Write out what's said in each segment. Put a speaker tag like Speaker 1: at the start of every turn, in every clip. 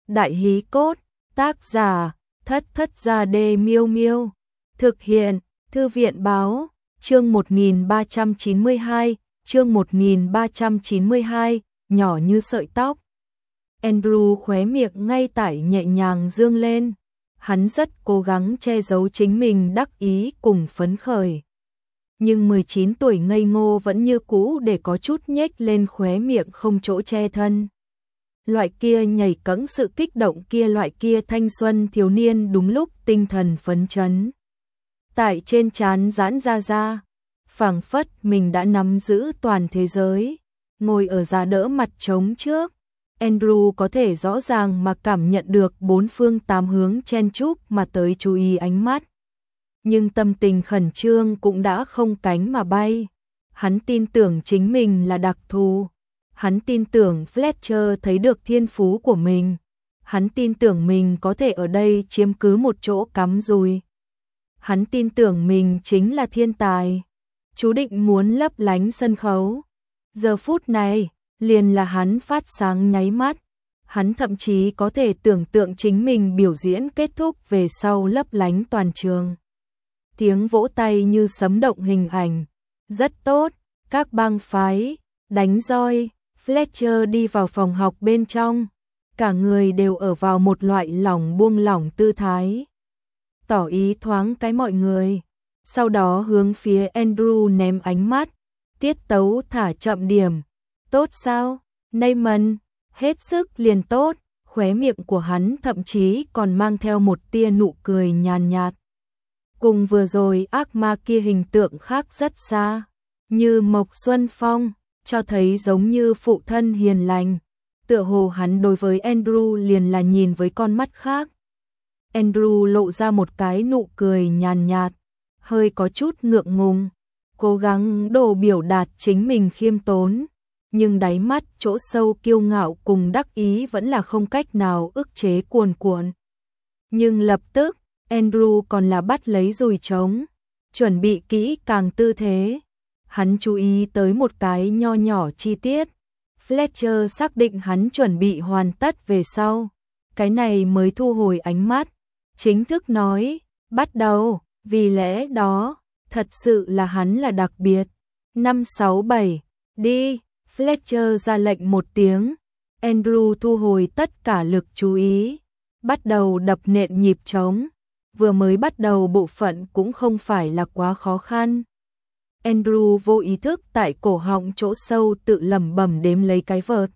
Speaker 1: Đại hí cốt, tác giả, Thất Thất Gia Đê Miêu Miêu. Thực hiện, Thư viện báo, chương 1392, chương 1392, nhỏ như sợi tóc. Andrew khóe miệng ngay tại nhẹ nhàng dương lên. Hắn rất cố gắng che giấu chính mình đắc ý cùng phấn khởi. Nhưng 19 tuổi ngây ngô vẫn như cũ để có chút nhếch lên khóe miệng không chỗ che thân. Loại kia nhảy cẫng sự kích động kia, loại kia thanh xuân thiếu niên đúng lúc tinh thần phấn chấn. Tại trên trán giãn ra, phảng phất mình đã nắm giữ toàn thế giới. Ngồi ở giá đỡ mặt trống trước, Andrew có thể rõ ràng mà cảm nhận được bốn phương tám hướng chen chúc mà tới chú ý ánh mắt. Nhưng tâm tình khẩn trương cũng đã không cánh mà bay. Hắn tin tưởng chính mình là đặc thù. Hắn tin tưởng Fletcher thấy được thiên phú của mình. Hắn tin tưởng mình có thể ở đây chiếm cứ một chỗ cắm rùi. Hắn tin tưởng mình chính là thiên tài, chú định muốn lấp lánh sân khấu. Giờ phút này, liền là hắn phát sáng nháy mắt. Hắn thậm chí có thể tưởng tượng chính mình biểu diễn kết thúc về sau lấp lánh toàn trường. Tiếng vỗ tay như sấm động hình ảnh. Rất tốt, các bang phái, đánh roi. Fletcher đi vào phòng học bên trong. Cả người đều ở vào một loại lỏng buông lỏng tư thái. Tỏ ý thoáng cái mọi người. Sau đó hướng phía Andrew ném ánh mắt. Tiết tấu thả chậm điểm. Tốt sao? Neyman, hết sức liền tốt. Khóe miệng của hắn thậm chí còn mang theo một tia nụ cười nhàn nhạt. Cùng vừa rồi ác ma kia hình tượng khác rất xa. Như Mộc Xuân Phong, cho thấy giống như phụ thân hiền lành. Tựa hồ hắn đối với Andrew liền là nhìn với con mắt khác. Andrew lộ ra một cái nụ cười nhàn nhạt, hơi có chút ngượng ngùng, cố gắng đồ biểu đạt chính mình khiêm tốn, nhưng đáy mắt chỗ sâu kiêu ngạo cùng đắc ý vẫn là không cách nào ức chế cuồn cuộn. Nhưng lập tức, Andrew còn là bắt lấy dùi trống, chuẩn bị kỹ càng tư thế. Hắn chú ý tới một cái nho nhỏ chi tiết. Fletcher xác định hắn chuẩn bị hoàn tất về sau. Cái này mới thu hồi ánh mắt. Chính thức nói, bắt đầu, vì lẽ đó, thật sự là hắn là đặc biệt. 5, 6, 7, đi, Fletcher ra lệnh một tiếng. Andrew thu hồi tất cả lực chú ý. Bắt đầu đập nện nhịp trống. Vừa mới bắt đầu bộ phận cũng không phải là quá khó khăn. Andrew vô ý thức tại cổ họng chỗ sâu tự lẩm bẩm đếm lấy cái vợt.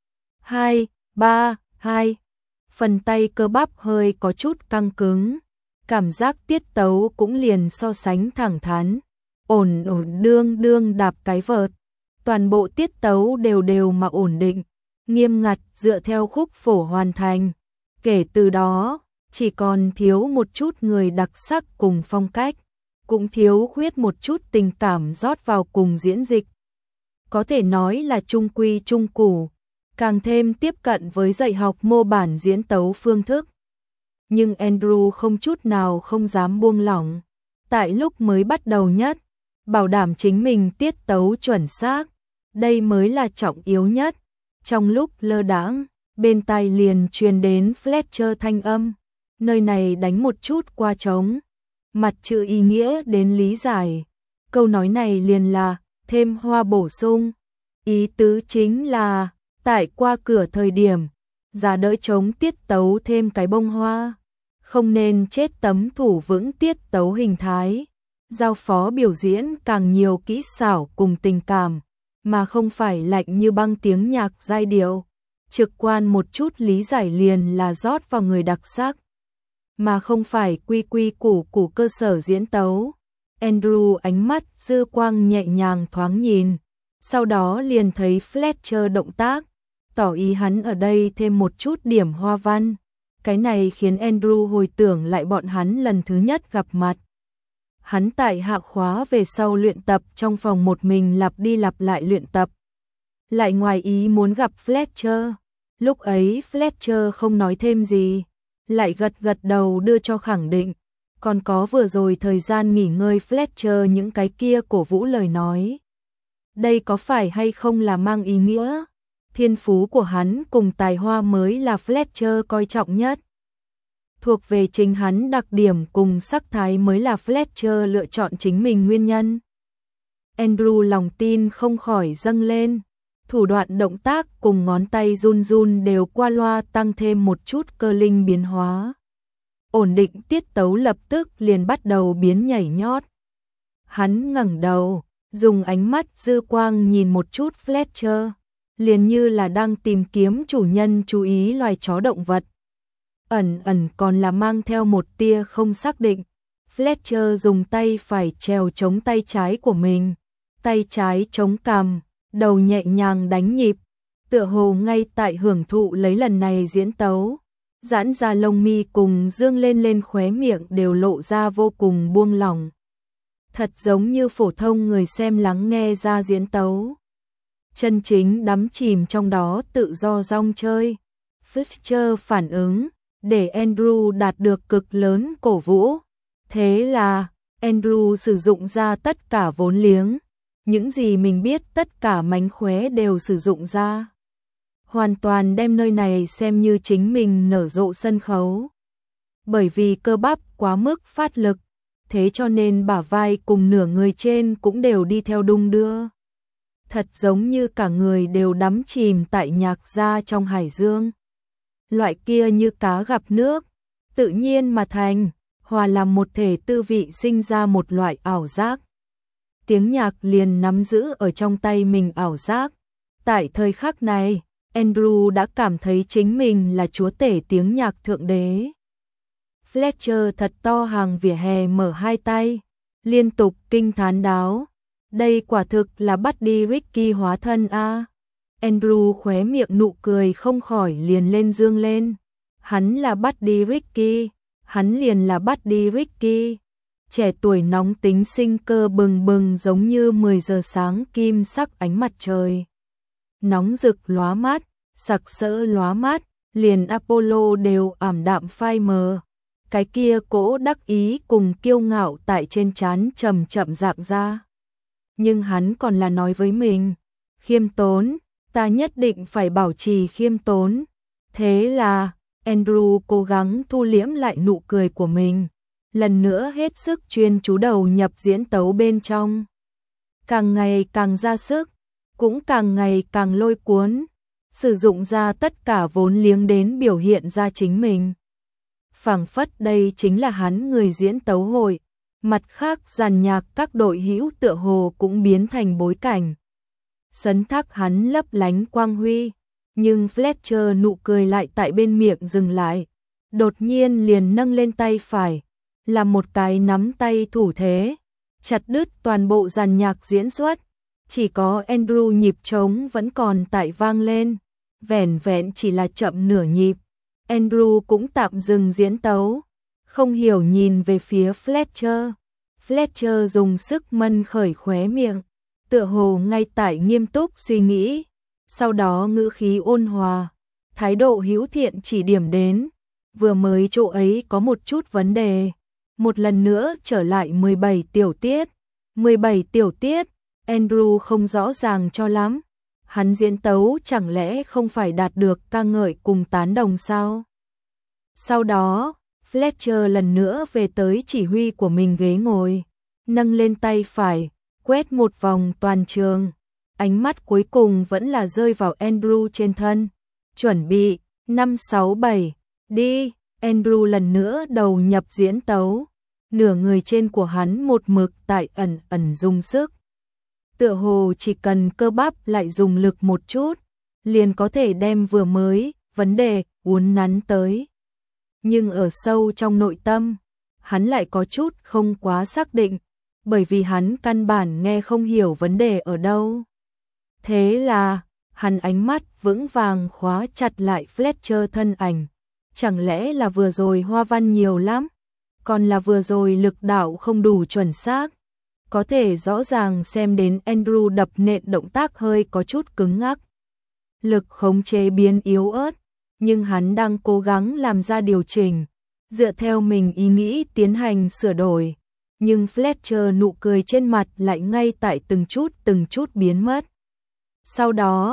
Speaker 1: 2, 3, 2. Phần tay cơ bắp hơi có chút căng cứng. Cảm giác tiết tấu cũng liền so sánh thẳng thắn. Ổn đương đương đạp cái vợt. Toàn bộ tiết tấu đều đều mà ổn định. Nghiêm ngặt dựa theo khúc phổ hoàn thành. Kể từ đó, chỉ còn thiếu một chút người đặc sắc cùng phong cách. Cũng thiếu khuyết một chút tình cảm rót vào cùng diễn dịch. Có thể nói là trung quy trung củ, càng thêm tiếp cận với dạy học mô bản diễn tấu phương thức. Nhưng Andrew không chút nào không dám buông lỏng. Tại lúc mới bắt đầu nhất, bảo đảm chính mình tiết tấu chuẩn xác, đây mới là trọng yếu nhất. Trong lúc lơ đãng, bên tai liền truyền đến Fletcher thanh âm, nơi này đánh một chút qua trống. Mặt chữ ý nghĩa đến lý giải. Câu nói này liền là thêm hoa bổ sung. Ý tứ chính là tại qua cửa thời điểm, giá đỡ trống tiết tấu thêm cái bông hoa. Không nên chết tấm thủ vững tiết tấu hình thái. Giao phó biểu diễn càng nhiều kỹ xảo cùng tình cảm, mà không phải lạnh như băng tiếng nhạc giai điệu. Trực quan một chút lý giải liền là rót vào người đặc sắc, mà không phải quy quy củ củ cơ sở diễn tấu. Andrew ánh mắt dư quang nhẹ nhàng thoáng nhìn, sau đó liền thấy Fletcher động tác, tỏ ý hắn ở đây thêm một chút điểm hoa văn. Cái này khiến Andrew hồi tưởng lại bọn hắn lần thứ nhất gặp mặt. Hắn tại hạ khóa về sau luyện tập trong phòng một mình lặp đi lặp lại luyện tập. Lại ngoài ý muốn gặp Fletcher. Lúc ấy Fletcher không nói thêm gì, lại gật gật đầu đưa cho khẳng định. Còn có vừa rồi thời gian nghỉ ngơi Fletcher những cái kia cổ vũ lời nói. Đây có phải hay không là mang ý nghĩa Thiên phú của hắn cùng tài hoa mới là Fletcher coi trọng nhất. Thuộc về chính hắn đặc điểm cùng sắc thái mới là Fletcher lựa chọn chính mình nguyên nhân. Andrew lòng tin không khỏi dâng lên. Thủ đoạn động tác cùng ngón tay run run đều qua loa tăng thêm một chút cơ linh biến hóa. Ổn định tiết tấu lập tức liền bắt đầu biến nhảy nhót. Hắn ngẩng đầu, dùng ánh mắt dư quang nhìn một chút Fletcher, liền như là đang tìm kiếm chủ nhân chú ý loài chó động vật. Ẩn ẩn còn là mang theo một tia không xác định. Fletcher dùng tay phải trèo chống tay trái của mình, tay trái chống cằm, đầu nhẹ nhàng đánh nhịp, tựa hồ ngay tại hưởng thụ lấy lần này diễn tấu. Giãn ra lông mi cùng dương lên khóe miệng đều lộ ra vô cùng buông lỏng. Thật giống như phổ thông người xem lắng nghe ra diễn tấu. Chân chính đắm chìm trong đó tự do rong chơi. Fletcher phản ứng, để Andrew đạt được cực lớn cổ vũ. Thế là, Andrew sử dụng ra tất cả vốn liếng. Những gì mình biết tất cả mánh khóe đều sử dụng ra. Hoàn toàn đem nơi này xem như chính mình nở rộ sân khấu. Bởi vì cơ bắp quá mức phát lực, thế cho nên bả vai cùng nửa người trên cũng đều đi theo đung đưa. Thật giống như cả người đều đắm chìm tại nhạc gia trong hải dương. Loại kia như cá gặp nước, tự nhiên mà thành, hòa làm một thể tư vị sinh ra một loại ảo giác. Tiếng nhạc liền nắm giữ ở trong tay mình ảo giác. Tại thời khắc này, Andrew đã cảm thấy chính mình là chúa tể tiếng nhạc thượng đế. Fletcher thật to hàng vỉa hè mở hai tay, liên tục kinh thán đáo. Đây quả thực là Buddy Ricky hóa thân a. Andrew khóe miệng nụ cười không khỏi liền lên dương lên. Hắn là Buddy Ricky, hắn liền là Buddy Ricky. Trẻ tuổi nóng tính sinh cơ bừng bừng giống như 10 giờ sáng kim sắc ánh mặt trời. Nóng rực lóa mắt, sặc sỡ lóa mắt, liền Apollo đều ảm đạm phai mờ. Cái kia cỗ đắc ý cùng kiêu ngạo tại trên trán chậm chậm dạng ra. Nhưng hắn còn là nói với mình, khiêm tốn, ta nhất định phải bảo trì khiêm tốn. Thế là, Andrew cố gắng thu liễm lại nụ cười của mình, lần nữa hết sức chuyên chú đầu nhập diễn tấu bên trong. Càng ngày càng ra sức, cũng càng ngày càng lôi cuốn, sử dụng ra tất cả vốn liếng đến biểu hiện ra chính mình. Phảng phất đây chính là hắn người diễn tấu hội, mặt khác dàn nhạc các đội hữu tựa hồ cũng biến thành bối cảnh. Sấn thác hắn lấp lánh quang huy, nhưng Fletcher nụ cười lại tại bên miệng dừng lại, đột nhiên liền nâng lên tay phải, là một cái nắm tay thủ thế, chặt đứt toàn bộ dàn nhạc diễn xuất. Chỉ có Andrew nhịp trống vẫn còn tại vang lên, vẻn vẹn chỉ là chậm nửa nhịp. Andrew cũng tạm dừng diễn tấu, không hiểu nhìn về phía Fletcher. Fletcher dùng sức mân khởi khóe miệng, tựa hồ ngay tại nghiêm túc suy nghĩ. Sau đó ngữ khí ôn hòa, thái độ hữu thiện chỉ điểm đến, vừa mới chỗ ấy có một chút vấn đề. Một lần nữa trở lại 17 tiểu tiết. 17 tiểu tiết, Andrew không rõ ràng cho lắm. Hắn diễn tấu chẳng lẽ không phải đạt được ca ngợi cùng tán đồng sao? Sau đó, Fletcher lần nữa về tới chỉ huy của mình ghế ngồi, nâng lên tay phải, quét một vòng toàn trường. Ánh mắt cuối cùng vẫn là rơi vào Andrew trên thân. Chuẩn bị, 5, 6, 7, đi. Andrew lần nữa đầu nhập diễn tấu. Nửa người trên của hắn một mực tại ẩn ẩn dùng sức. Tựa hồ chỉ cần cơ bắp lại dùng lực một chút, liền có thể đem vừa mới vấn đề uốn nắn tới. Nhưng ở sâu trong nội tâm, hắn lại có chút không quá xác định, bởi vì hắn căn bản nghe không hiểu vấn đề ở đâu. Thế là, hắn ánh mắt vững vàng khóa chặt lại Fletcher thân ảnh. Chẳng lẽ là vừa rồi hoa văn nhiều lắm, còn là vừa rồi lực đạo không đủ chuẩn xác. Có thể rõ ràng xem đến Andrew đập nện động tác hơi có chút cứng ngắc. Lực khống chế biến yếu ớt, nhưng hắn đang cố gắng làm ra điều chỉnh, dựa theo mình ý nghĩ tiến hành sửa đổi. Nhưng Fletcher nụ cười trên mặt lại ngay tại từng chút biến mất. Sau đó,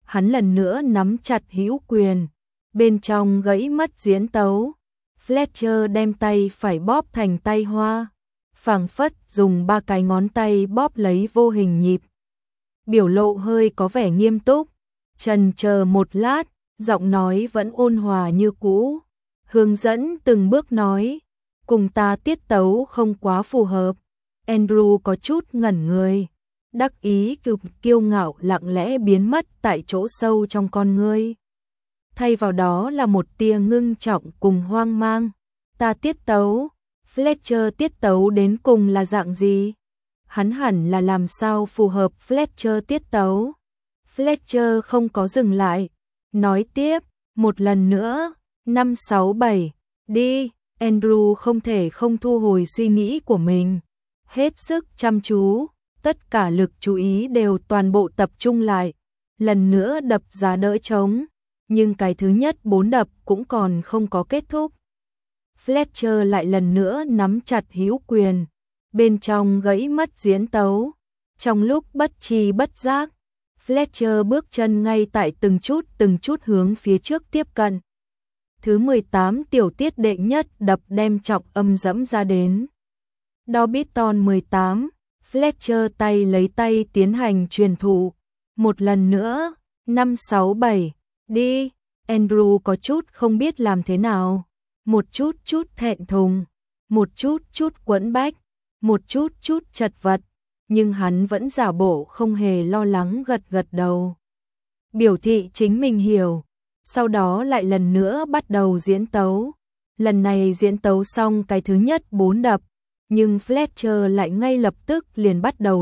Speaker 1: Hắn lần nữa nắm chặt hữu quyền, bên trong gãy mất diễn tấu. Fletcher đem tay phải bóp thành tay hoa, phảng phất dùng 3 cái ngón tay bóp lấy vô hình nhịp. Biểu lộ hơi có vẻ nghiêm túc, chần chờ một lát, giọng nói vẫn ôn hòa như cũ, hướng dẫn từng bước nói, cùng ta tiết tấu không quá phù hợp. Andrew có chút ngẩn người, đắc ý kiêu ngạo lặng lẽ biến mất tại chỗ sâu trong con ngươi. Thay vào đó là một tia ngưng trọng cùng hoang mang. Ta tiết tấu, Fletcher tiết tấu đến cùng là dạng gì? Hắn hẳn là làm sao phù hợp Fletcher tiết tấu? Fletcher không có dừng lại, nói tiếp, một lần nữa, 5, 6, 7, đi. Andrew không thể không thu hồi suy nghĩ của mình, hết sức chăm chú, tất cả lực chú ý đều toàn bộ tập trung lại, lần nữa đập giá đỡ trống, nhưng cái thứ nhất 4 đập cũng còn không có kết thúc. Fletcher lại lần nữa nắm chặt hữu quyền, bên trong gãy mất diễn tấu, trong lúc bất tri bất giác, Fletcher bước chân ngay tại từng chút hướng phía trước tiếp cận. Thứ 18 tiểu tiết đệ nhất đập đem trọng âm dẫm ra đến. Dorbiton 18, Fletcher tay lấy tay tiến hành truyền thụ. Một lần nữa, 5, 6, 7, đi. Andrew có chút không biết làm thế nào. Một chút thẹn thùng, một chút quẫn bách, một chút chật vật. Nhưng hắn vẫn giả bộ không hề lo lắng gật đầu. Biểu thị chính mình hiểu. Sau đó lại lần nữa bắt đầu diễn tấu. Lần này diễn tấu xong cái thứ nhất 4 đập, nhưng Fletcher lại ngay lập tức liền bắt đầu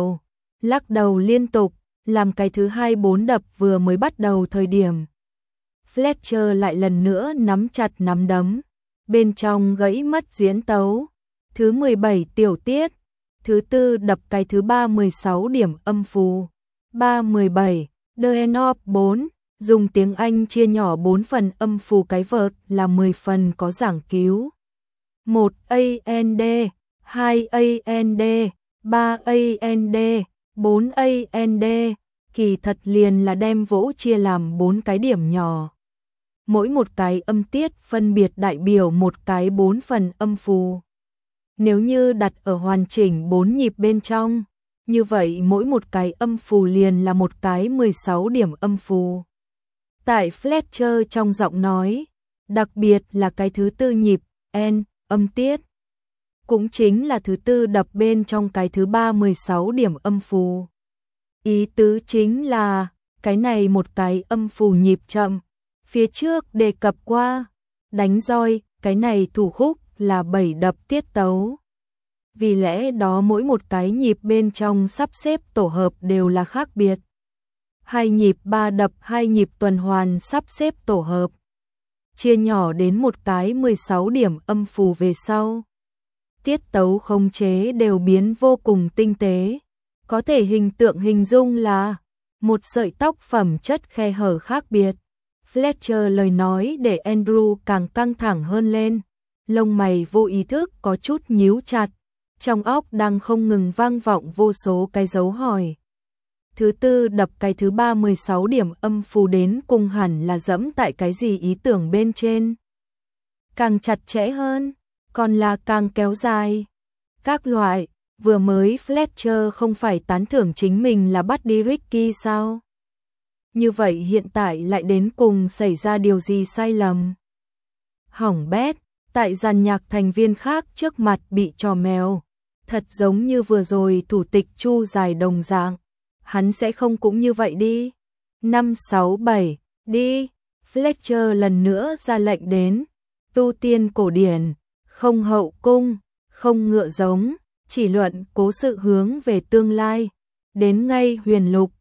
Speaker 1: lắc đầu liên tục, làm cái thứ hai 4 đập vừa mới bắt đầu thời điểm. Fletcher lại lần nữa nắm chặt nắm đấm, bên trong gãy mất diễn tấu. Thứ 17 tiểu tiết, thứ tư đập cái thứ 16 điểm âm phù. 17, The End of 4. Dùng tiếng Anh chia nhỏ 4 phần âm phù cái vợt là 10 phần có giảng cứu. 1 AND, 2 AND, 3 AND, 4 AND, kỳ thật liền là đem vỗ chia làm 4 cái điểm nhỏ. Mỗi một cái âm tiết phân biệt đại biểu một cái 4 phần âm phù. Nếu như đặt ở hoàn chỉnh 4 nhịp bên trong, như vậy mỗi một cái âm phù liền là một cái 16 điểm âm phù. Tại Fletcher trong giọng nói, đặc biệt là cái thứ tư nhịp, N, âm tiết. Cũng chính là thứ tư đập bên trong cái thứ 16 điểm âm phù. Ý tứ chính là, cái này một cái âm phù nhịp chậm. Phía trước đề cập qua, đánh roi, cái này thủ khúc là 7 đập tiết tấu. Vì lẽ đó mỗi một cái nhịp bên trong sắp xếp tổ hợp đều là khác biệt. 2 nhịp 3 đập, 2 nhịp tuần hoàn sắp xếp tổ hợp. Chia nhỏ đến một cái 16 điểm âm phù về sau. Tiết tấu khống chế đều biến vô cùng tinh tế. Có thể hình dung là một sợi tóc phẩm chất khe hở khác biệt. Fletcher lời nói để Andrew càng căng thẳng hơn lên. Lông mày vô ý thức có chút nhíu chặt. Trong óc đang không ngừng vang vọng vô số cái dấu hỏi. Thứ tư đập cái thứ 16 điểm âm phù đến cùng hẳn là dẫm tại cái gì ý tưởng bên trên. Càng chặt chẽ hơn, còn là càng kéo dài. Các loại, vừa mới Fletcher không phải tán thưởng chính mình là Buddy Ricky sao? Như vậy hiện tại lại đến cùng xảy ra điều gì sai lầm? Hỏng bét, tại dàn nhạc thành viên khác trước mặt bị trò mèo. Thật giống như vừa rồi thủ tịch Chu dài đồng dạng. Hắn sẽ không cũng như vậy đi. 5, 6, 7, đi. Fletcher lần nữa ra lệnh đến. Tu tiên cổ điển, không hậu cung, không ngựa giống, chỉ luận cố sự hướng về tương lai. Đến ngay huyền lục,